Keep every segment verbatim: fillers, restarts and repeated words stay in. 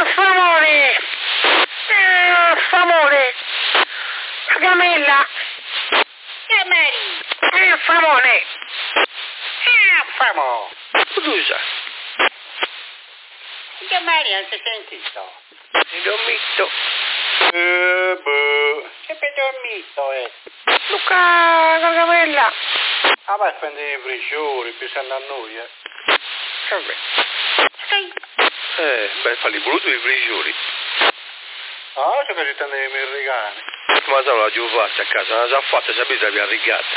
Famone! Eh, Famone! Gamella! Eh, Mary! Eh, Famone! Eh, famo! Scusa, Che Mary non si è sentito? mi dormito. Eh, boh. Sempre dormito, eh. Luca Gargamella! Ah, vai a spendere i bricioli, pensando a noi, eh. Vabbè. Sì. Eh, beh, falli voluto i frigiori. Ah, se mi stanno i miei regali. Ma sono la giovata a casa, la già fatta, sapete, la mia rigata.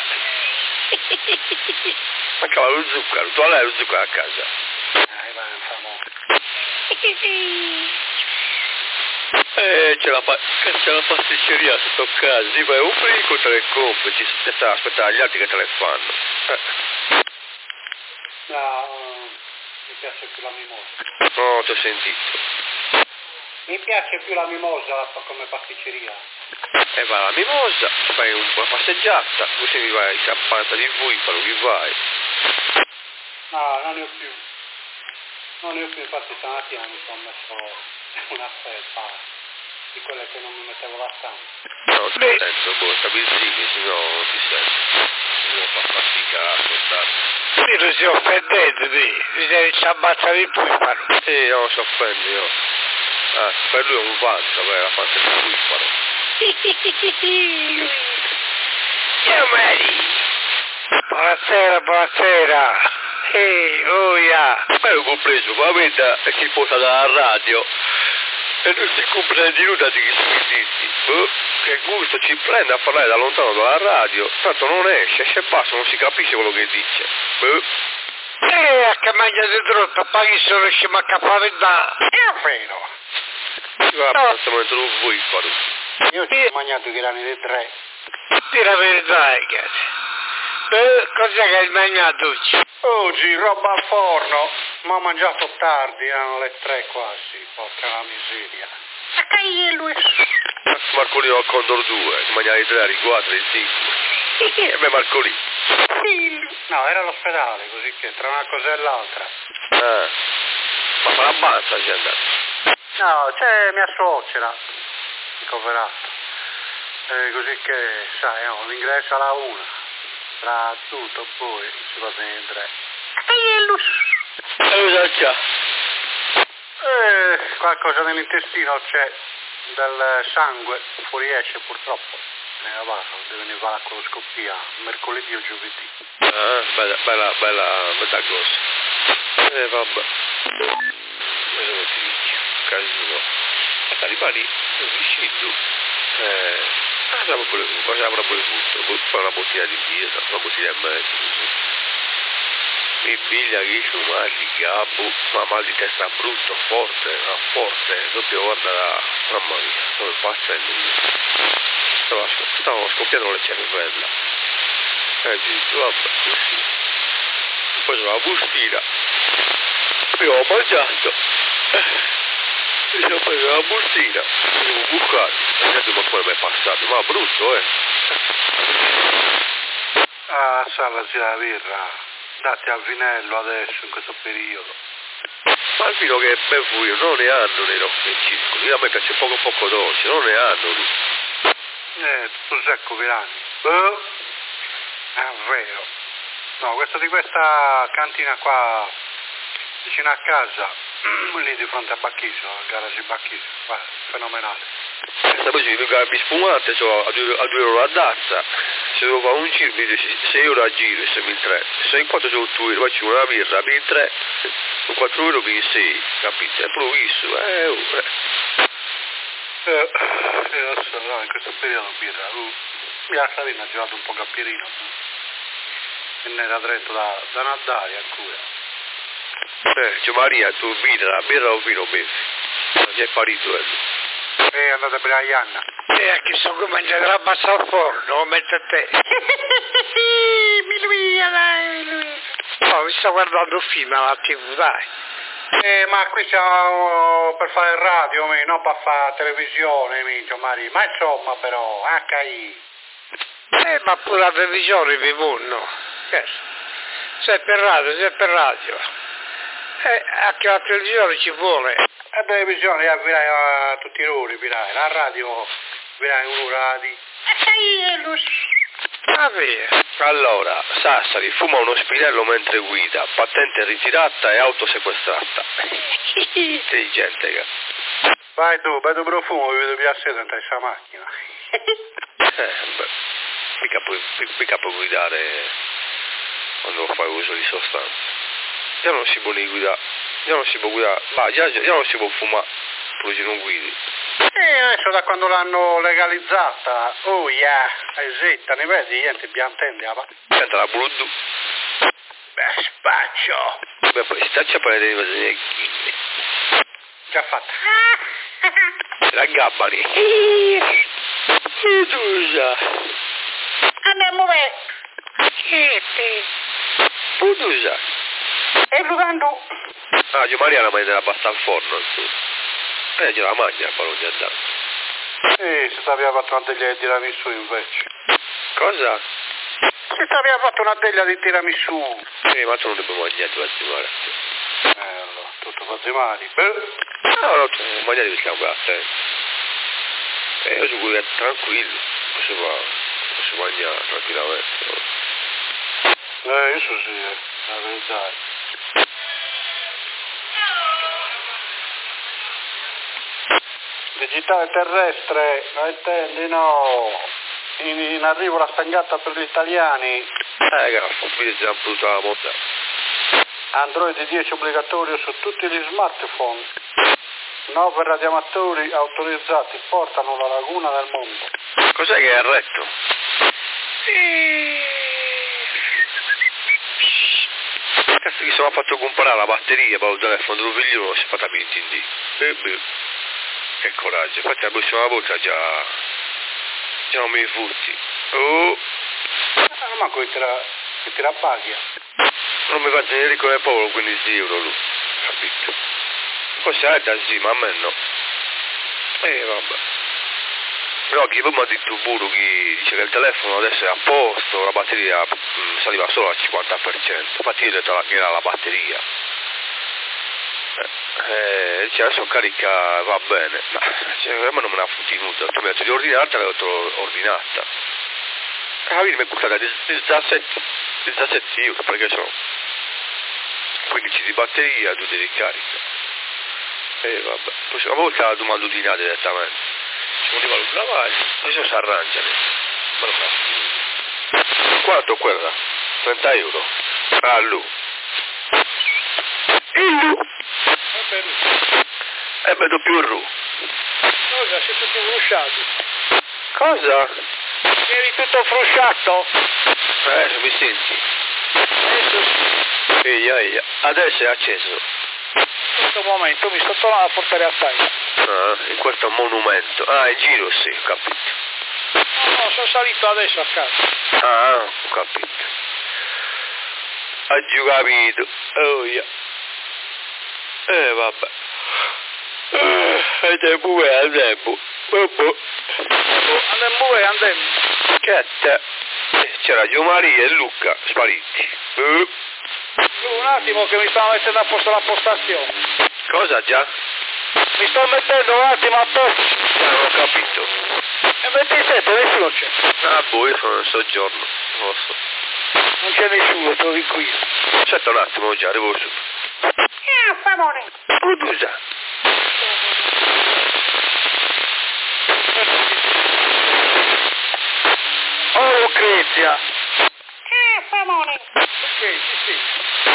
Mancava lo zucchero, tu hai lo zucchero a casa. Dai, vai, famo. Eh, c'è la, pa- c'è la pasticceria sotto casa, si fai un frigo, te le compri, ci si sta aspettare gli altri che te le fanno. Eh. No, mi piace più la mimosa. No, ti ho sentito. Mi piace più la mimosa come pasticceria. E vai alla mimosa, fai un po' una passeggiata, così mi vai, si appanza di voi, quello che vai. No, non ne ho più. Non ne ho più, infatti stamattina mi sono messo una felpa di quelle che non mi mettevo la stampa. No, ti Beh. sento, boh, stabilizzi, se no non ti sento. Non fa fatica a ascoltare. Qui non si offendete, te. Mi sei ciabatta di puiparo. Sì, no, si offende, io. Ah, per lui è un vanto, beh, la parte di puiparo. Ciao Mary! Buonasera, buonasera! Ehi, oh yeah! Ma l'ho compreso, ma veda chi posa dalla radio. E non si comprende nulla di chi si dici. Oh, che gusto ci prende a parlare da lontano dalla radio. Tanto non esce, esce basso, non si capisce quello che dice. Oh. Eh, che mangiate troppo, paghi se non riusciamo a capare. È vero. Guarda, no. Stiamo dentro un puiparo. Io ci ho mangiato i grani dei tre. Di la verità, ragazzi. Beh, cos'è che hai mangiato oggi? Oggi roba al forno. Ma ho mangiato tardi, erano le tre quasi. Porca la miseria. Ma che è lui? Marcolino al Condor due, si mangiava i tre, i quattro, i cinque. E beh, Marcolino. No, era all'ospedale, così che tra una cosa e l'altra. Ah. Ma fa la banza, ci è andato. No, c'è mia suocera, ricoverato. Eh, così che, sai, no, l'ingresso alla una. Tra tutto poi si va bene in tre. E cosa c'ha? Eh, qualcosa nell'intestino c'è, del sangue, fuoriesce purtroppo. Nella barra, deve venire la coloscopia mercoledì o giovedì. Ah, bella, bella, bella, bella cosa. Eh, vabbè. Cosa ti dici? Casino. A talibani, sono vicino. Eh, cosa avrà cosa avrà voluto? Fare una bottiglia di birra, una bottiglia e mezzo. Mi piglia che io mal di capo, ma mal di testa brutto, forte, forte, doppio guarda la mamma mia, dove passa il nulla. Stavo, stavo scoppiando le cervella. E dico, vabbè, così. Poi sono la bustina. E ho mangiato. E sono preso la bustina. E ho bucato. E ho detto, ma come mi è passato? Ma brutto, eh. Ah, salvasi la birra. Date al vinello adesso, in questo periodo. Ma il vino che è ben furio non ne hanno nei nostri circoli. A me piace poco poco dolce, non ne hanno lì. Eh, tutto secco, Virani. Oh, è vero. No, questo di questa cantina qua, vicino a casa, lì di fronte a Bacchiso, a garage Bacchiso, guarda, fenomenale. Questa poi si venga a spumante, so, a due euro a dazza. Se devo fare un giro, mi dice sei euro a giro e siamo in tre. Se in quattro sono otto euro, faccio una birra, per tre, con quattro euro per sei, capite? È proprio visto, eh, oh, eh. Eh, eh, lo so, no, in questo periodo birra, uh, la Savina ha girato un po' cappierino, uh. e ne era dritto da, da Nadari ancora. Eh, cioè Maria, tu vino, la birra o vino bevi? Non si è parito, eh. E andate per la Ianna. E a chi so che mangiate la bassa al forno, lo metto a te. Mi lui, dai, lui. Oh, mi sto guardando un film alla tivù, dai. Eh, ma qui siamo per fare il radio, mi, non per fare televisione, minchia, Maria. Ma insomma, però, acca i. Eh, ma pure la televisione vi vanno. Se è per radio, se è per radio. Eh, anche la televisione ci vuole. La televisione, eh, virai a tutti i ore, virai. La radio, virai un'ora di... Va bene. Allora, Sassari fuma uno spinello mentre guida, patente ritirata e auto sequestrata. Intelligente, che. Vai tu, vedo profumo, vi vedo piacere dentro questa macchina. Eh, beh, mica puoi, mica puoi guidare quando fai uso di sostanze. Già non si può né guidare, già non si può guidare, ma già, già non si può fumare, pure se non guidi. E adesso da quando l'hanno legalizzata, oh yeah, esetta, ne vedi, niente, biantende, va. Senta la Bluetooth. Beh, spaccio. Beh, poi si taccia per le cose. Già fatta. La gabbani. Pudusa. Andiamo bene. Pudusa. E Lugando. Ah, io Mariana mi della pasta al forno. Eh, gliela mangia, poi non gli andare. Eh, se ti aveva fatto una teglia di tiramisù invece. Cosa? Se ti aveva fatto una teglia di tiramisù. Eh, ma tu non devi mangiare, tu vai a Eh, allora, tutto fazzi male. Beh. No, no, tu non mangiare perché siamo qua a te. Eh, io sono qui tranquillo, posso, posso mangiare tranquillamente. Eh, io so sì, eh, la verità. Digitale terrestre, non intendi, no? In, in arrivo la stangata per gli italiani. Eh, grazie, qui siamo tutta la moda. Android dieci obbligatorio su tutti gli smartphone. nove radioamatori autorizzati portano la laguna nel mondo. Cos'è che è retto? Cazzo che sono fatto comprare la batteria per il telefono del figlio, non si è fatta più in D. Che coraggio, infatti la prossima volta già... già non mi furti. Oh! Non manco che te la, che te la paghi. Non mi fa tenere come povero quindici euro lui, capito? Forse è da sì, ma a me no. Eh vabbè. Però chi poi mi ha detto pure che dice che il telefono adesso è a posto, la batteria mh, saliva solo al cinquanta per cento. Infatti io ho detto che era la batteria. Eh, cioè adesso carica va bene, ma cioè, a me non me ne ha fottuto nulla. Tu mi hai detto di ordinarla, l'ho ordinata. Capito, mi è costata diciassette euro, perché sono quindici di batteria, due di ricarica. E vabbè, poi una volta la domando ordinata direttamente. Ci voleva lo lavare, adesso si arrangiano. Ma non fa. Quanto quella? trenta euro. Ah, lui. E lui? E vedo più Ru. Cosa? Sei tutto frusciato? Cosa? Eri tutto frusciato? Eh, mi senti? Adesso Eia, eia. Adesso è acceso. in questo momento mi sto tornando a portare a casa. Ah, in questo monumento. Ah, è giro, sì, ho capito. No, no, sono salito adesso a casa. Ah, ho capito. Ho giù capito. Oh, yeah. Eh, vabbè. E te pure andiamo. Bobo. Andiamo pure, andiamo. Che te? C'era Gio Maria e Luca spariti. Uh. Un attimo che mi stavo mettendo a posto la postazione. Cosa già? Mi sto mettendo un attimo a posto. Ah, non ho capito. E ventisette, nessuno c'è. Ah, boh, io sono in soggiorno. Non lo so. Non c'è nessuno, trovi qui. Aspetta un attimo, già, arrivo su. Ah, famone. Produsa. Oh, Lucrezia. Ah, famone. Ok, sì, sì.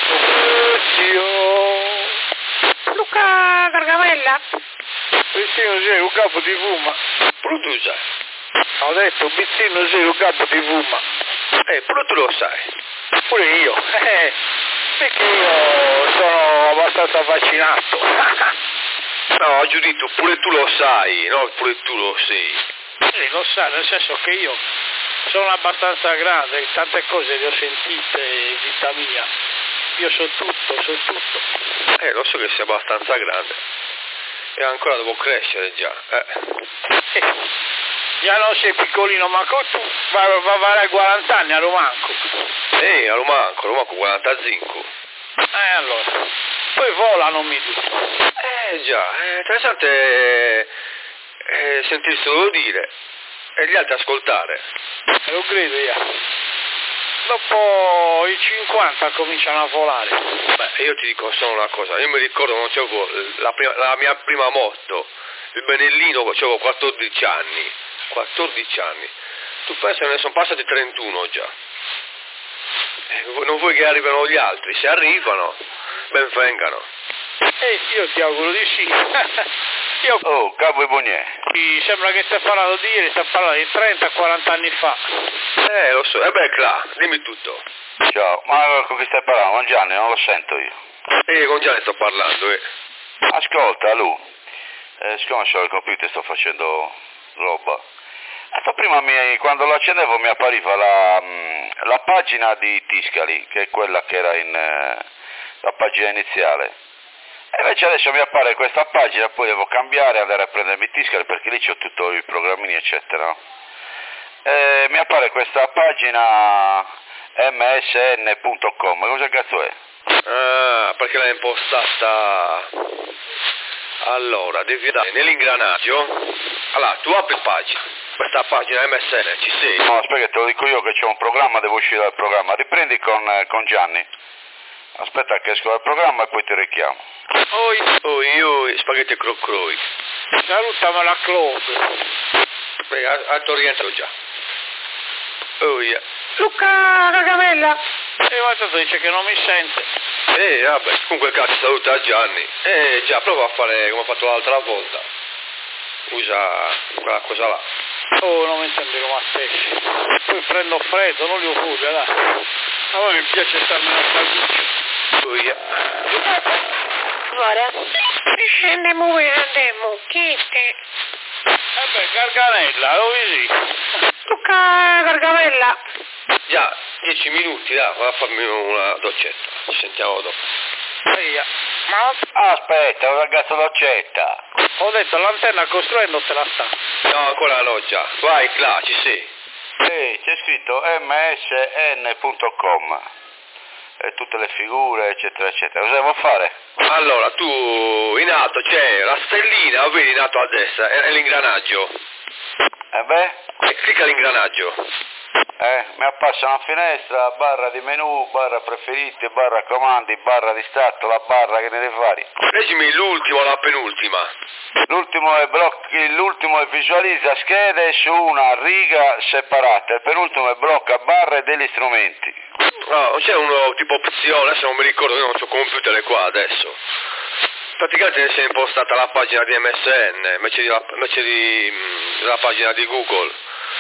Oddio. Luca Gargamella. Bizzino sei un capo di fuma. Produsa. Ho detto, Bizzino sei un capo di fuma. Eh, però tu lo sai. Pure io. Eh, perché io sono abbastanza vaccinato. No, Giudito, pure tu lo sai, no? Pure tu lo sai. Sì, lo sai, nel senso che io sono abbastanza grande, tante cose le ho sentite in vita mia. Io so tutto, so tutto. Eh, lo so che sei abbastanza grande. E ancora devo crescere già. Eh. Eh, già non sei piccolino, ma tu vai va, va, vai a quaranta anni a Romanco. Eh, a Romanco, a Romanco quarantacinque. Eh, allora. Poi volano, mi dico. Eh già, è interessante eh, eh, sentirselo dire e gli altri ascoltare. Eh, lo credo io. Dopo i cinquanta cominciano a volare. Beh, io ti dico solo una cosa, io mi ricordo quando c'avevo la, prima, la mia prima moto, il Benellino, avevo quattordici anni, quattordici anni, tu pensi che ne sono passati trentuno già, eh, non vuoi che arrivino gli altri, se arrivano, ben vengano. Eh, io ti auguro di sì. Io... Oh, Capo Ibognè. Mi sembra che stai parlando di ieri, stai parlando di trenta quaranta anni fa. Eh, lo so, e eh beh, Cla, dimmi tutto. Ciao, ma con chi stai parlando? Con Gianni, non lo sento io. Eh, con Gianni sto parlando, eh. Ascolta, Lu, eh, siccome c'ho il computer sto facendo roba. Ecco, prima mi, quando lo accendevo mi appariva la, mh, la pagina di Tiscali, che è quella che era in eh, la pagina iniziale. E invece adesso mi appare questa pagina, poi devo cambiare, andare a prendermi Tiscali perché lì c'ho tutti i programmini eccetera, no? E mi appare questa pagina m s n punto com, cosa cazzo è? Ah, perché l'hai impostata. Allora, devi andare nell'ingranaggio. Allora, tu apri la pagina, questa pagina M S N, ci sei? No, aspetta che te lo dico io che c'ho un programma, devo uscire dal programma. Riprendi con, eh, con Gianni. Aspetta che esco dal programma e poi ti richiamo. Oi, oi, oi, spaghetti crocroi. Salutami la Claude. Beh, altro rientro già. Oh, yeah. Luca Gargamella. E ma tanto dice che non mi sente. Eh, vabbè, comunque cazzo saluta Gianni. Eh, già, prova a fare come ho fatto l'altra volta. Usa quella cosa là. Oh, non mi sembri come a te. Poi prendo freddo, non li ho fuga, dai. A me mi piace starmene a calduccio. Oh, yeah. Guarda. Andiamo, andiamo, chiede. Eh beh, Garganella, lo vedi? Luca Gargamella. Già, dieci minuti, dai, vado a farmi una doccetta. Ci sentiamo dopo. Eia. Ma Aspetta, un ragazzo doccetta. ho detto l'antenna costruendo te la sta. No, ancora no già. Vai, Cla, ci sei. Sì, c'è scritto m s n punto com. E tutte le figure, eccetera, eccetera. Cosa devo fare? Allora, tu in alto c'è la stellina, vedi in alto a destra, è l'ingranaggio. E beh? E clicca l'ingranaggio. Eh, mi appassa una finestra, barra di menu, barra preferiti, barra comandi, barra di stato, la barra che ne deve fare. Leggimi l'ultimo, la penultima. L'ultimo è, blocchi, l'ultimo è visualizza schede su una riga separata, il penultimo è blocca barre degli strumenti. No, c'è uno tipo opzione, adesso non mi ricordo, io non ho computer qua adesso. Praticamente si è impostata la pagina di M S N invece di, la, invece di mh, la pagina di Google.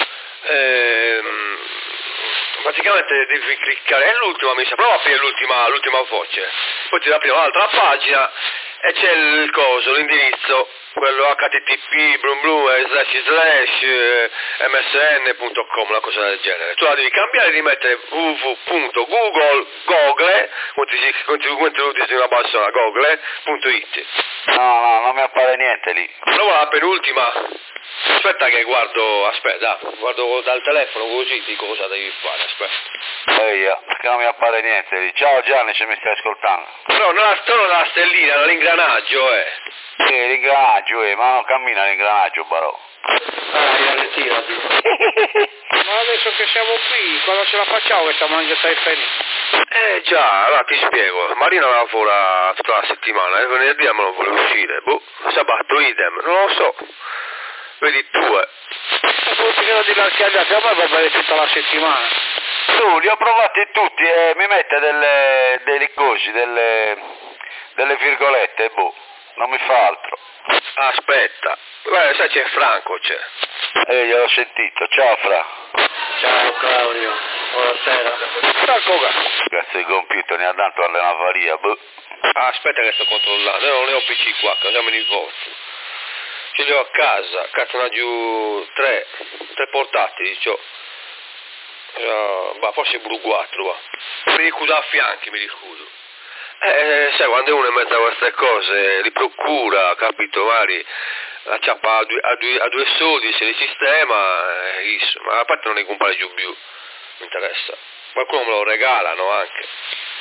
Ehm, praticamente devi cliccare, è l'ultima mi sa, prova a aprire l'ultima, l'ultima voce, poi ti apri un'altra pagina e c'è il coso, l'indirizzo, quello H T T P blum blum slash slash m s n punto com, una cosa del genere. Tu la devi cambiare e rimettere w w w punto google google come ti utilizzi una persona google punto it. No, no, non mi appare niente lì. Prova la penultima. Aspetta che guardo, aspetta, guardo dal telefono così dico cosa devi fare, aspetta. Ehi, perché non mi appare niente lì. Ciao Gianni, se mi stai ascoltando. No, non la, non la stellina, non l'ingranaggio, eh. Sì, l'ingranaggio, eh, ma non cammina l'ingranaggio, barò. Ah, ritirati. Ma adesso che siamo qui, quando ce la facciamo questa mangiata di finita? Eh già, allora ti spiego, Marina lavora tutta la settimana e venerdì me lo vuole uscire, boh, sabato idem, non lo so, vedi tu eh. Ma poi finito di l'archiadiati, a me va bene tutta la settimana. Tu, li ho provati tutti e mi mette delle, dei cosi, delle, delle virgolette, boh, non mi fa altro. Aspetta, beh, sai c'è Franco, c'è. Eh, gliel'ho sentito, ciao Fra. Ciao Claudio, buonasera. Ecco qua. Grazie al computer, ne ha dato alle navaria, boh. Ah, aspetta che sto controllando, io non ne ho P C qua, casiamo i voti. Ce li ho a casa, cazzo ne giù tre, tre portatili, c'ho. Uh, bah, forse pure quattro, va. Mi ricudo a fianchi, mi ricudo. Eh, sai, quando uno è in mezzo a queste cose, li procura, capito, magari acciappa a due, a due, a due soldi, se li sistema, eh, isso. Ma a parte non li compare giù più, mi interessa. Qualcuno me lo regalano anche.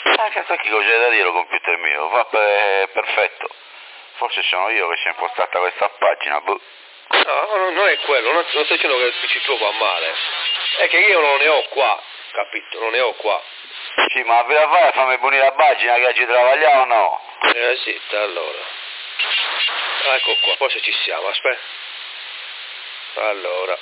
Ah, cazzo, che cosa c'è da dire al computer mio? Va per, perfetto. Forse sono io che si è impostata questa pagina, boh. No, no, non è quello, non, non sto dicendo che il P C tuo va male. È che io non ne ho qua, capito? Non ne ho qua. Sì, ma ve la fai a farmi venire la pagina che ci travagliamo o no? Eh, zitta, allora. Ecco qua, forse ci siamo, aspetta. Allora.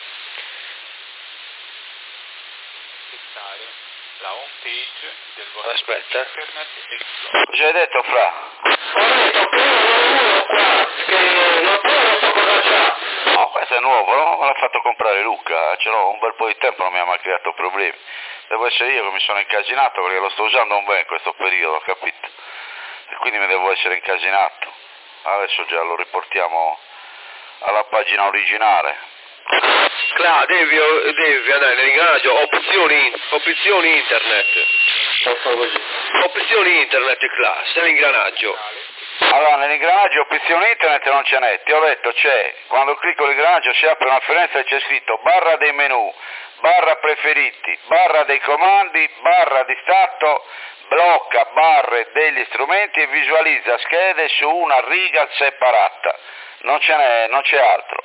La home page del vostro Aspetta. internet Explorer. Cosa hai detto, Fra? No, questo è nuovo, no? Me l'ha fatto comprare Luca, ce l'ho un bel po' di tempo, non mi ha mai creato problemi. Devo essere io che mi sono incasinato perché lo sto usando un bene in questo periodo, capito? E quindi mi devo essere incasinato. Adesso già lo riportiamo alla pagina originale. Cla, devi, devi andare nell'ingranaggio opzioni, opzioni internet. Opzioni internet, Cla, sei nell'ingranaggio. Allora, nell'ingranaggio opzioni internet non ce n'è, ti ho detto c'è, quando clicco l'ingranaggio si apre una finestra e c'è scritto barra dei menu, barra preferiti, barra dei comandi, barra di stato, blocca barre degli strumenti e visualizza schede su una riga separata. Non ce n'è, non c'è altro.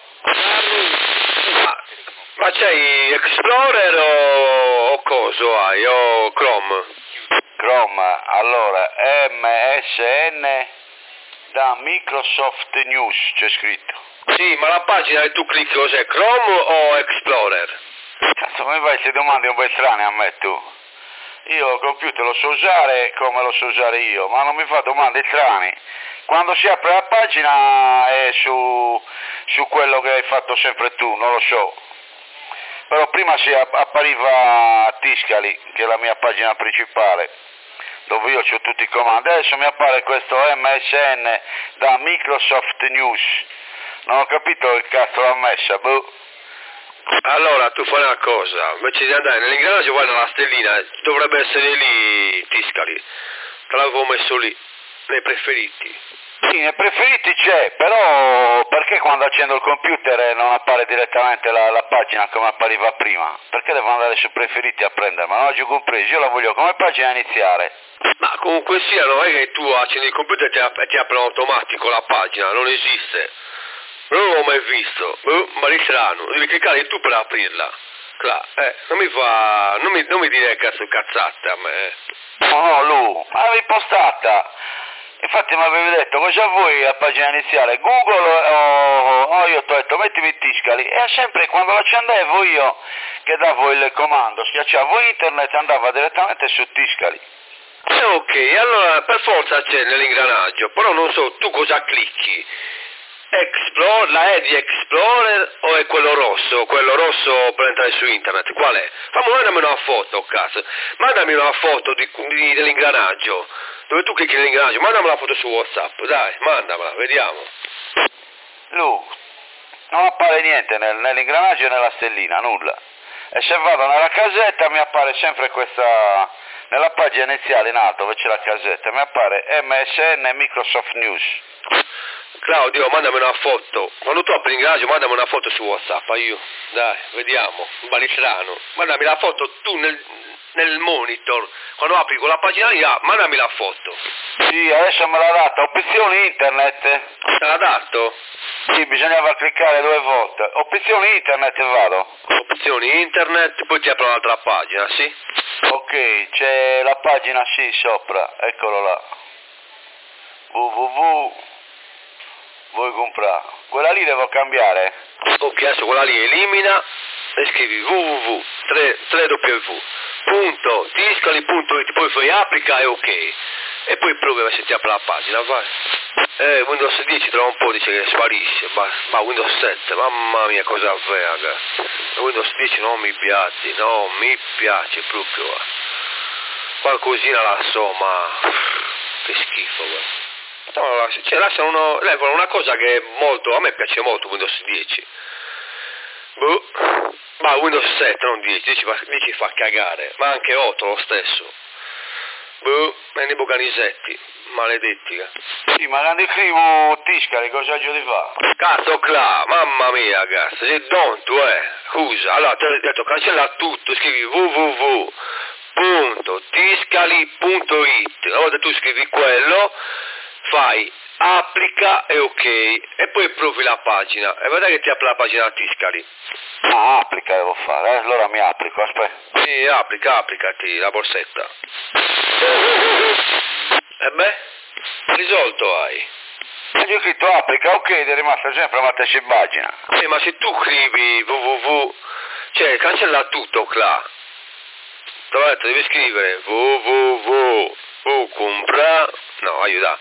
Ma, ma c'hai Explorer o, o coso hai, o Chrome? Chrome, allora, M S N da Microsoft News, c'è scritto. Sì, ma la pagina che tu clicchi cos'è, Chrome o Explorer? Cazzo, come fai queste domande un po' strane a me tu? Io il computer lo so usare come lo so usare io, ma non mi fa domande strane. Quando si apre la pagina è su, su quello che hai fatto sempre tu, non lo so. Però prima si appariva Tiscali, che è la mia pagina principale, dove io ho tutti i comandi. Adesso mi appare questo M S N da Microsoft News. Non ho capito che cazzo l'ha messa, boh. Allora tu fai una cosa, invece di andare nell'ingranaggio vai nella stellina, dovrebbe essere lì Tiscali, te l'avevo messo lì, nei preferiti. Sì, nei preferiti c'è, però perché quando accendo il computer non appare direttamente la, la pagina come appariva prima? Perché devo andare su preferiti a prenderla? Non ho compreso, io la voglio come pagina iniziale. Ma comunque sia, non è che tu accendi il computer e ti, ap- ti apre in automatico la pagina, non esiste. Non l'ho mai visto, oh, ma è strano, devi cliccare tu per aprirla. Clar, eh, non mi fa, non mi, non mi dire cazzo cazzate a me. No, no, Lu, ma l'avevi postata. Infatti mi avevi detto, cosa vuoi a pagina iniziale? Google o... Oh, io ti ho detto, mettimi Tiscali. E sempre quando l'accendevo io, che davo il comando, schiacciavo internet e andava direttamente su Tiscali. Eh, ok, allora per forza c'è nell'ingranaggio, però non so, tu cosa clicchi? Explore, la E di Explorer o è quello rosso? Quello rosso per entrare su internet, qual è? Fammi, mandami una foto, cazzo. Mandami una foto di, di, dell'ingranaggio. Dove tu clicchi nell'ingranaggio, mandami la foto su WhatsApp, dai, mandamela, vediamo. Lu, non appare niente nel, nell'ingranaggio e nella stellina, nulla. E se vado nella casetta mi appare sempre questa, nella pagina iniziale in alto dove c'è la casetta, mi appare M S N Microsoft News. Claudio, mandami una foto. Quando tu apri l'ingranaggio, mandami una foto su WhatsApp, io. Dai, vediamo. Un balistrano. Mandami la foto tu nel, nel monitor. Quando apri quella pagina lì, ah, mandami la foto. Sì, adesso me l'ha data. Opzioni internet. Te l'ha dato? Sì, bisognava cliccare due volte. Opzioni internet e vado. Opzioni internet, poi ti apre un'altra pagina, sì? Ok, c'è la pagina sì sopra, eccolo là. www. Vuoi comprare? Quella lì devo cambiare? Ok, adesso quella lì elimina e scrivi www tre w punto tiscali punto it, poi fai applica e ok. E poi provi a se ti apre la pagina, vai. Eh, Windows dieci tra un po' dice che sparisce, ma, ma Windows sette, mamma mia cosa vega. Windows dieci non mi piace, non mi piace proprio. Qualcosina la so, ma che schifo, guarda. No, cioè, lasciano uno, levano una cosa che è molto, a me piace molto Windows dieci. Boh, ma Windows sette, non dieci, dieci fa, dieci fa cagare, ma anche otto lo stesso. Boh, e nei bocanisetti, maledetti. Eh. Sì, ma quando scrivo Tiscali cosa c'ho di fare? Cazzo Cla, mamma mia cazzo, sei tonto eh, scusa, allora ti ho detto cancella tutto, scrivi www punto tiscali punto it. Una volta tu scrivi quello, fai applica e ok, e poi provi la pagina e vedrai che ti apre la pagina Tiscali. Ah, applica devo fare, eh? Allora mi applico, aspetta. Sì, applica, applicati la borsetta. E beh, risolto hai. E io ho scritto applica, ok, ed è rimasta sempre la stessa pagina. Sì, ma se tu scrivi www, cioè cancella tutto là. Dove devi scrivere www, compra, no, aiuta.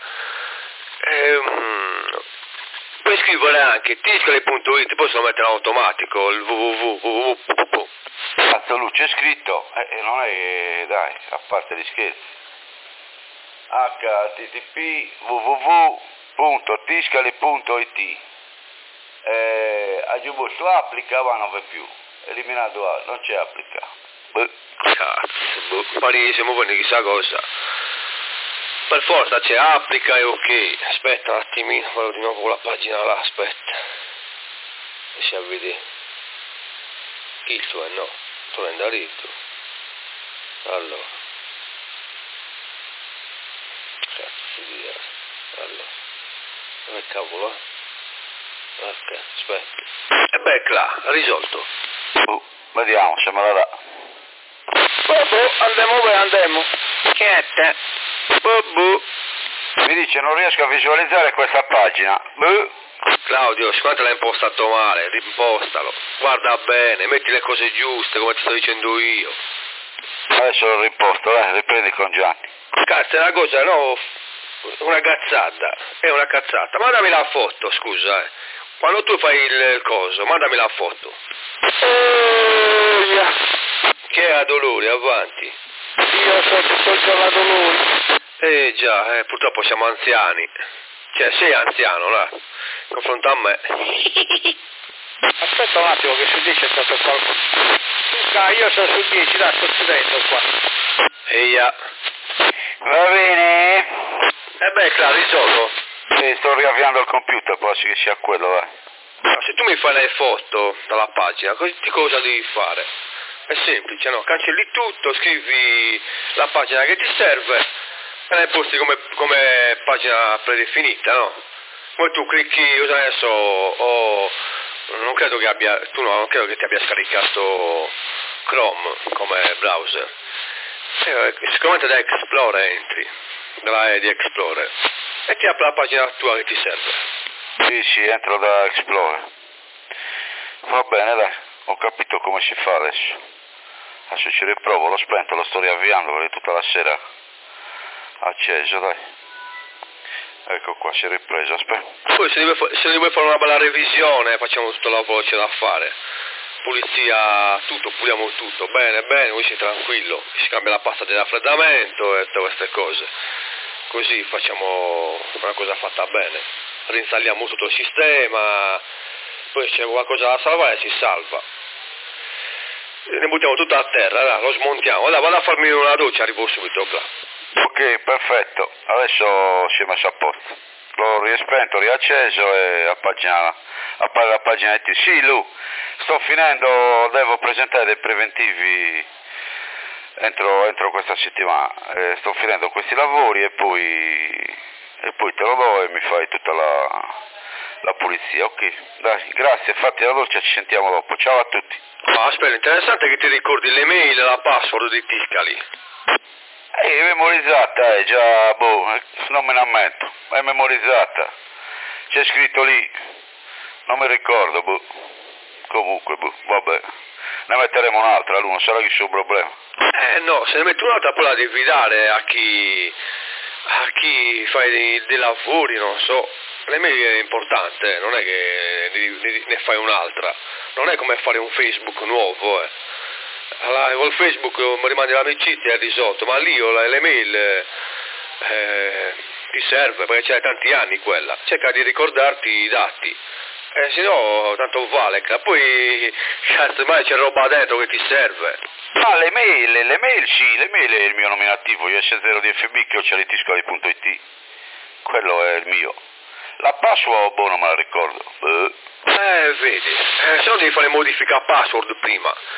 Ehm, puoi scrivere anche tiscali punto it, poi se lo mettere in automatico il www. Cazzo lui c'è scritto, e eh, non è che, dai, a parte gli scherzi. H T T P www punto tiscali punto it. Eh, aggiungo su applica, ma non va più. Eliminato A, non c'è applica. Beh. Cazzo, boh, pare siamo buoni chissà cosa. Per forza c'è applica e ok. Aspetta un attimino, vado di nuovo con la pagina là, aspetta. Riesci a vedere. Chi il tuo è no? Tu l'hai andato. Allora. Cazzo di è. Allora. Dove cavolo è? Ok, aspetta. E beh, là, risolto. Uh, vediamo se me la dà. Boh, andiamo bene, andiamo. Che è te? Boh, Mi dice non riesco a visualizzare questa pagina. Boh. Claudio, secondo te l'hai impostato male, rimpostalo. Guarda bene, metti le cose giuste come ti sto dicendo io. Adesso lo riposto, eh, riprendi con Gianni. Cazzo, è una cosa, no, una cazzata, è una cazzata. Mandami la foto, scusa, eh. Quando tu fai il, il coso, mandami la foto. Oh, yeah. Che è a dolore, avanti. Io so tutto il giorno a dolore. Eh già, eh, purtroppo siamo anziani. Cioè, sei anziano, là. Confronto a me. Aspetta un attimo che su dieci è stato qualcosa. Luca, io sono su dieci, dai, sto studendo qua. Eia. Va bene? Eh beh, claro, risolvo. Sì, sto riavviando il computer, può essere che sia quello, eh. No, se tu mi fai le foto dalla pagina, così cosa devi fare? È semplice, no? Cancelli tutto, scrivi la pagina che ti serve e la imposti come, come pagina predefinita, no? Poi tu clicchi, io adesso ho, non credo che abbia, tu no, non credo che ti abbia scaricato Chrome come browser. Eh, sicuramente da Explorer entri, dalla di Explorer, e ti apre la pagina tua che ti serve. Sì, sì, entro da Explorer. Va bene, dai, ho capito come si fa adesso. Adesso ci riprovo, l'ho spento, lo sto riavviando perché tutta la sera acceso, dai. Ecco qua, si è ripreso, aspetta. Poi se devi, se devi fare una bella revisione, facciamo tutto il lavoro che c'è da fare. Pulizia, tutto, puliamo tutto, bene, bene, così tranquillo. Si cambia la pasta di raffreddamento e tutte queste cose. Così facciamo una cosa fatta bene. Rinstalliamo tutto il sistema, poi se c'è qualcosa da salvare si salva. Ne buttiamo tutto a terra, dai, lo smontiamo. Dai, vado a farmi una doccia, arrivo subito qua. Ok, perfetto, adesso si è messo a posto. L'ho rispento, riacceso e appagina, appare la pagina di T. Sì, Lu, sto finendo, devo presentare dei preventivi entro, entro questa settimana. Eh, sto finendo questi lavori e poi, e poi te lo do e mi fai tutta la, la pulizia. Ok, dai, grazie, fatti la doccia, ci sentiamo dopo. Ciao a tutti. Ah, aspetta, interessante che ti ricordi l'email e la password di Tiscali. Eh, è memorizzata, è già, boh, non me ne ammetto, è memorizzata. C'è scritto lì, non mi ricordo, boh. Comunque, boh, vabbè. Ne metteremo un'altra, lui non sarà che c'è un problema. Eh no, se ne metti un'altra poi la devi dare a chi, a chi fa dei, dei lavori, non so. L'email è importante, non è che ne fai un'altra. Non è come fare un Facebook nuovo, eh. Allora, col Facebook mi rimandi l'amicizia e è risolto, ma lì l'email eh, ti serve perché c'hai tanti anni quella, cerca di ricordarti i dati, eh, se no tanto vale, poi cazzo, mai c'è roba dentro che ti serve. Ah, le mail, le mail sì, le mail è il mio nominativo, io S zero D F B chiocciola tiscali punto it, quello è il mio. La password, boh, non me la ricordo. Eh, eh vedi, eh, se no devi fare modifica password prima.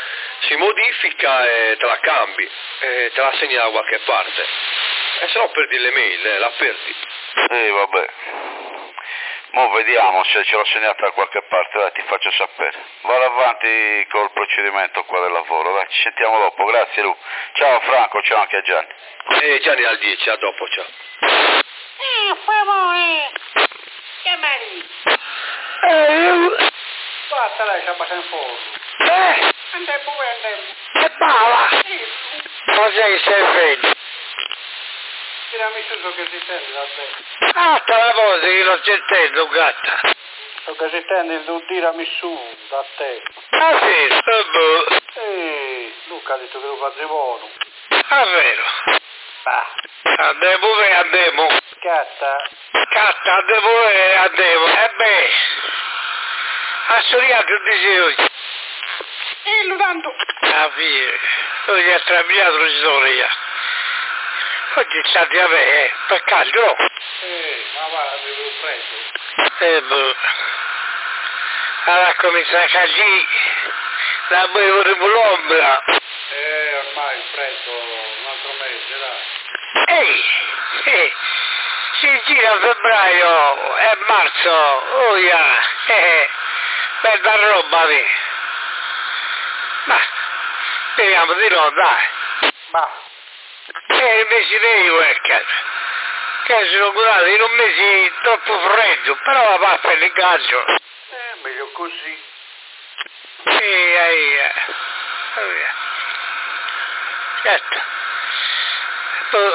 si modifica e te la cambi, e te la segni da qualche parte. E se no perdi le mail, eh, la perdi. Sì, vabbè. Mo vediamo se ce l'ho segnata da qualche parte, dai, ti faccio sapere. Vado avanti col procedimento qua del lavoro, dai, ci sentiamo dopo, grazie Lu. Ciao Franco, ciao anche a Gianni. E Gianni al dieci, a dopo, ciao. Eh, per favore. Chiamali. Eh, io... Guarda lei, c'ha bacia in forno. Eh, Andiamo, andiamo. che bava. Cos'è che stai facendo? Tiramisù so che si sente da te. Ah, te la voce che non sentendo, gatta. So che si sente il tiramisù da te. Ah, sì, eh, boh. Ehi, Luca ha detto che lo fa buono. Ah, vero. Bah, Andiamo e andiamo. catta. Catta, andiamo e andiamo. E beh, ha sognato di sé oggi. E lo tanto. Ah, via. Oggi ha traviato la storia. Oggi è stato a me, eh, per caldo. Eh, ma guarda, avevo preso. E boh. Allora comincia a cadere la bevo di l'ombra. Eh, ormai ho preso un altro mese, dai. Ehi, eh, si gira a febbraio e marzo, oh yeah, eh, bella roba lì. Ma, speriamo di no, dai. Ma, E i mesi dei weekend, che sono curati in un mese troppo freddo, però la pappa è il calcio. eh, meglio così. Sì, eh, eh. Oh yeah. Certo. Boh.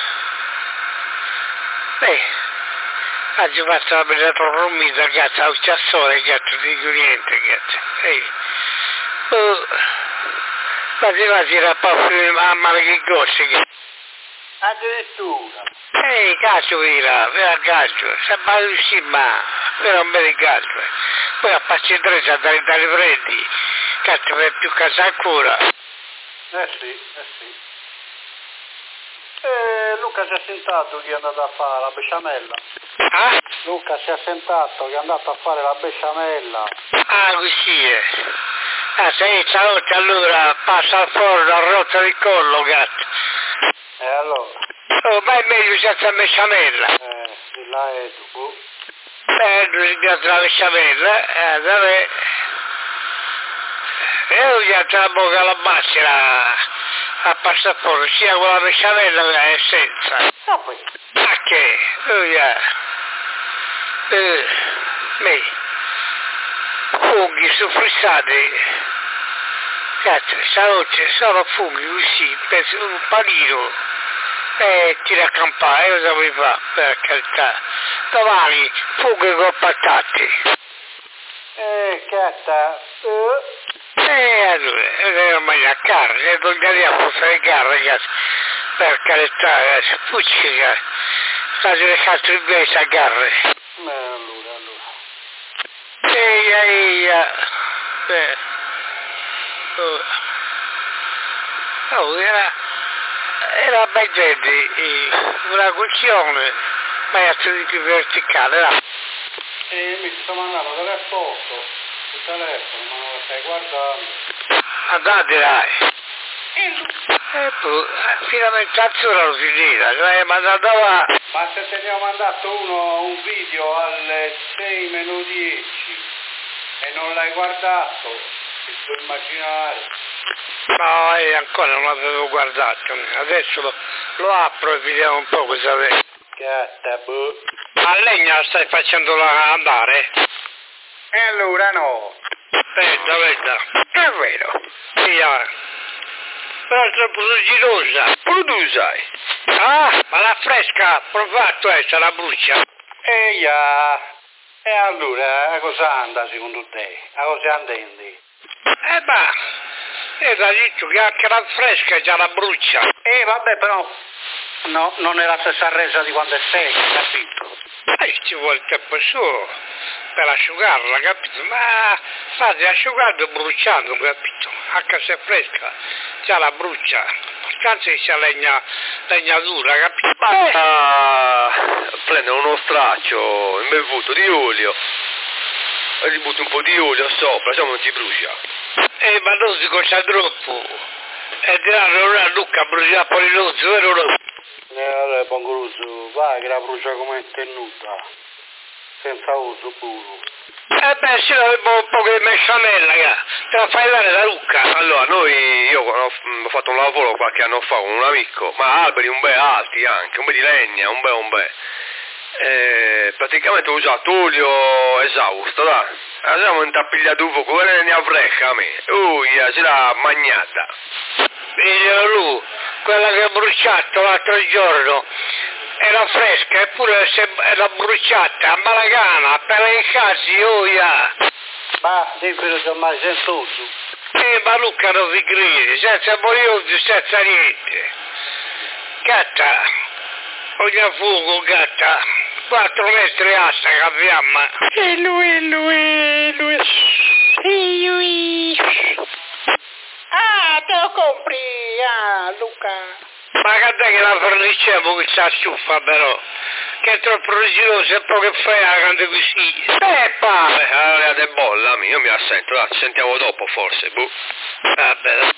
Beh, oggi faccio la bella torrumita, cazzo, al ciassone, cazzo, di niente, cazzo. Ehi. Boh. Ma si va a girare a mamma che gossi. Addirittura. Ehi, cazzo, vira, vira calcio, se vai uscire, ma vero un bel calcio. Poi a passi tre, a dare dare freddi, cazzo, per più casa ancora. Eh sì, eh sì. Eh, Luca si è sentato che è andato a fare la besciamella. Ah? Luca si è sentato che è andato a fare la besciamella. Ah, così è. Ah, sei stanotte allora passa al forno a rotta di collo, gatto. E allora? Oh, ma è meglio senza besciamella. Eh, di là è tu. Eh, non si piace la besciamella, eh, da me. E io gli altri la bocca alla maschera a pasta al forno, sia con la besciamella che senza. Ah, poi. Ma che? Oh, yeah. Eh, me. Funghi soffrissati. Cazzo, stanotte sono funghi così, penso un panino. E tira a campare, cosa vuoi fare, per carità. Domani funghi con patate. Eh, catta. Eh. E allora, devo mangiare carne, non gli a portare carne, cazzo. Per carità, cazzo, pucci, cazzo. Faccio le cazzo in mezzo a carne. Ma allora, allora. Ehi, ehi, eh. Oh. Oh, era, era mettendo una cucchione, ma è di più verticale, là. E mi sto mandando delle foto sul telefono, ma non lo stai guardando. Andate, dai. E poi, finalmente azzurra l'ho finita, l'hai mandata là. Ma se te ne ho mandato uno, un video alle sei meno dieci e non l'hai guardato, ti puoi immaginare. No, eh, ancora non l'avevo guardato, adesso lo, lo apro e vediamo un po' cosa vede. Catta, boh. A legna la stai facendo andare? E allora no. Aspetta, aspetta. È vero. Sì, ah. Però è troppo rugginosa. Produsai. Ah, ma la fresca, provato essa, la brucia. Eia. E allora, a cosa anda secondo te? A cosa andendi? Eh beh, e da detto che anche la fresca già la brucia. Eh vabbè, però no, non è la stessa resa di quando è secca, capito? Eh, ci vuole tempo su per asciugarla, capito? Ma state asciugando e bruciando, capito? Anche se è fresca, già la brucia. Anzi, sia legna, legna dura, capito? Basta prendere uno straccio imbevuto di olio e gli butti un po' di olio sopra, se no non ti brucia. Eh, ma non si costa troppo. E diranno ora Luca brucia poi l'ozzo, vero no? E allora pongo l'uso, vai che la brucia come tenuta, senza uso puro. Eh beh, sì, avevo un po' di mesciamella, yeah. Te la fai dare da Luca. Allora, noi, io ho, ho fatto un lavoro qualche anno fa con un amico, ma alberi un bel alti anche, un bel di legna, un bel, un bel. Eh, praticamente ho usato olio esausto, dai. Abbiamo intapigliato un po', quella ne avrecca a me. Uia, ce l'ha magnata. E lui, quella che ho bruciato l'altro giorno, era fresca, eppure se era bruciata, a Malagana, per i casi, uia. Ma, dimmelo Gianmari, senza uso. Eh, ma Luca non vi crede, senza morire, senza niente. Gatta, ogni fuoco, gatta, quattro metri alta che fiamma. E lui, lui, lui, e lui. Ah, te lo compri, ah, Luca. Ma guarda che la forniciamo che sta stuffa però, che è troppo rigorosa e poi che fai la grande così. Eh, pa! Eh, allora te bolla, io mi assento, dai, ci sentiamo dopo forse, boh. Vabbè.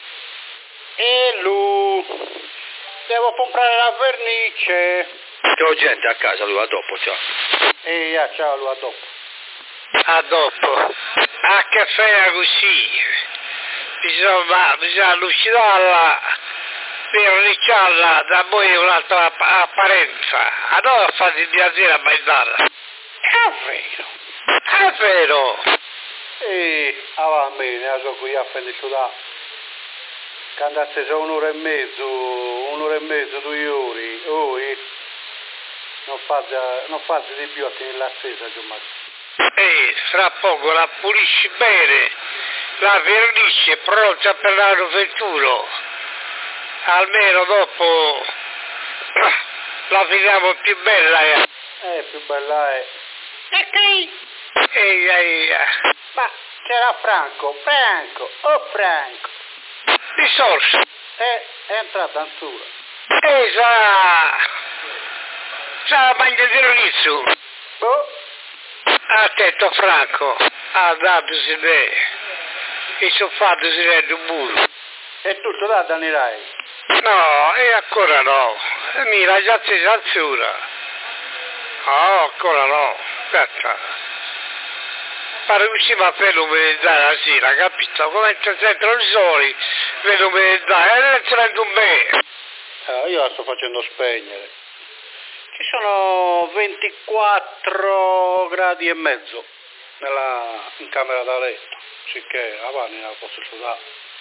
E lui, devo comprare la vernice. Che ho gente a casa, lui, a dopo, ciao. E yeah, ciao, lui, a dopo. A dopo. A che fai così? Bisogna, bisogna lucidarla, verniciarla, da poi un'altra apparenza. Allora fate il piacere a bailarla. È vero. È vero. E ah, va bene, adesso qui a fare da. Che andasse già un'ora e mezzo, un'ora e mezzo, due ore, oh, e non fate, non fate di più a tenere l'attesa, Gianmarco. E fra poco la pulisci bene, la vernice è pronta per l'anno venturo. Almeno dopo la vediamo più bella. Eh, Eh, più bella è. Ok. ehi, ehi, Ma c'era Franco, Franco, oh Franco. risorse. Eh, è entrata in sura. Ehi, sa, sa mangia di rinizio. Oh, Attento Franco, ha dato si vede, il soffatto si vede un muro. è tutto da Danirai. No, e ancora no, e mi la già si sazzura. No, ancora no, aspetta. Pare che si va per l'umidità la sera, capito? Come c'è dentro i soli, per l'umidità, e non ce l'è un bene. Eh, io la sto facendo spegnere. Ci sono ventiquattro gradi e mezzo nella, in camera da letto, sicché la vanni la posso sudare.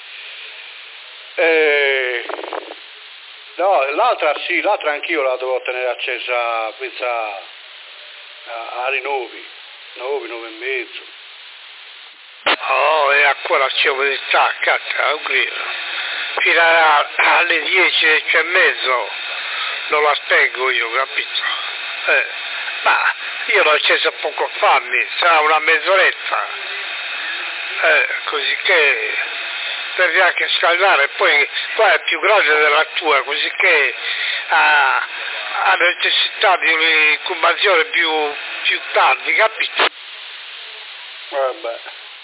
E... No, l'altra sì, l'altra anch'io la devo tenere accesa, pensa a, a rinnovi, nove, nove e mezzo. Oh, e ancora c'è umidità, cazzo, non credo. Fino a- alle dieci, dieci e mezzo non la spengo io, capito? Eh, ma io l'ho accesa poco fa, mi sarà una mezz'oretta. Eh, così che devi anche scaldare, poi qua è più grande della tua, così che ha, ha necessità di un'incubazione più, più tardi, capito? Vabbè.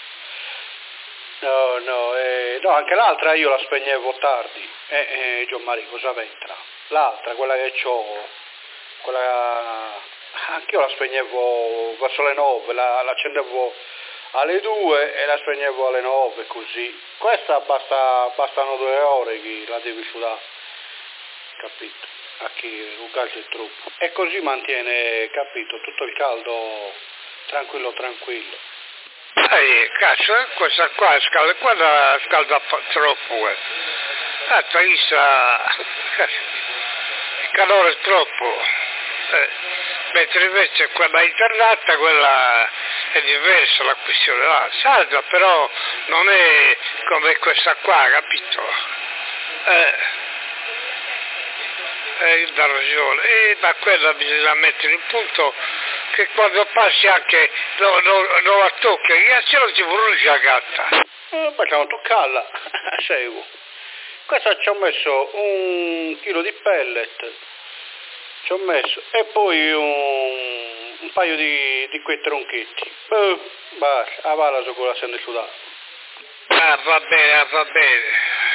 No, no, eh, no, anche l'altra io la spegnevo tardi. Eh, eh, Gianmari, cosa c'entra? L'altra, quella che c'ho, quella... Anch'io la spegnevo verso le nove, la, la accendevo alle due e la spegnevo alle nove, così. Questa basta, bastano due ore che la devi sudare, capito? A chi un caldo è troppo. E così mantiene, capito, tutto il caldo tranquillo, tranquillo. Eh, cazzo, eh, questa qua scalda, quella scalda fa- troppo, questa. Ah, questa, il calore è troppo. Eh, mentre invece quella internata, quella è diversa la questione là. Salda, però non è come questa qua, capito? Eh, eh, dà ragione. E da quella bisogna mettere in punto che quando passi anche non no, no la tocca, che se non ti brucia la gatta. Eh, facciamo toccarla, seguo. Questa ci ho messo un chilo di pellet, ci ho messo, e poi un, un paio di, di quei tronchetti. Eh, basta, a vala su quella sente sudare. Ah, va bene, ah, va bene.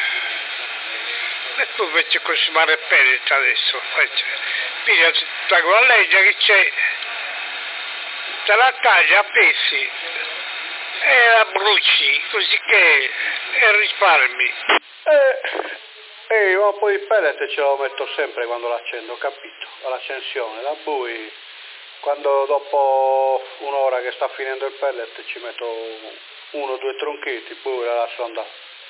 E poi faccio consumare pellet adesso. Faccio. Piglia tutta quella legge che c'è, te la taglia a pezzi e la bruci, così che e risparmi. Eh, eh, ma poi il pellet ce lo metto sempre quando l'accendo, capito? All'accensione, la bui, quando dopo un'ora che sta finendo il pellet ci metto uno o due tronchetti, poi la lascio andare.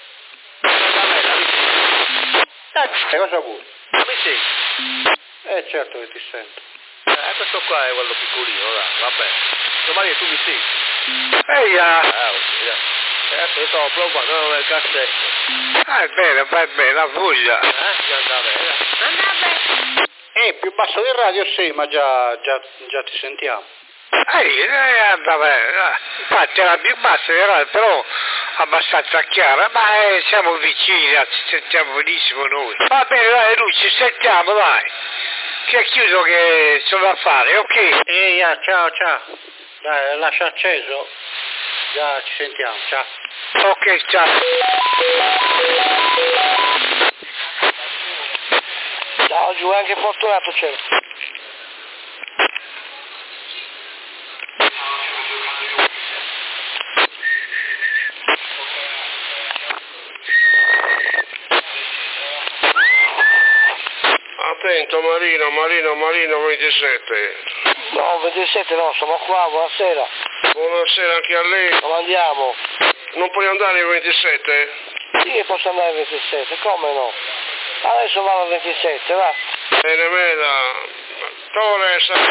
Eh, cosa vuoi? Mi senti? Eh, certo che ti sento. Eh, questo qua è quello piccolino, dai, vabbè. Domani tu mi senti? Ehi, ah. Ah, ok, dai. Adesso io stavo provando nel cassetto. Ah, è bene, va bene, la voglia. Eh, che andava bene. Eh, più basso del radio sì, ma già, già, già ti sentiamo. Ehi, eh, andava bene. Ah, infatti era più bassa, era però abbastanza chiara, ma eh, siamo vicini, ci sentiamo benissimo noi. Va bene, dai, Luci, ci sentiamo, dai. Che è chiuso che sono da fare, ok? Ehi, ah, ciao, ciao. Dai, lascia acceso. Già ci sentiamo, ciao. Ok, ciao. Ciao, giù, anche fortunato c'è. Attento Marino, Marino, Marino ventisette. No, ventisette no, sono qua, buonasera. Buonasera anche a lei. Come andiamo? Non puoi andare il ventisette? Sì, posso andare al ventisette, come no? Adesso vado al ventisette, va. Bene, Meda. Torres.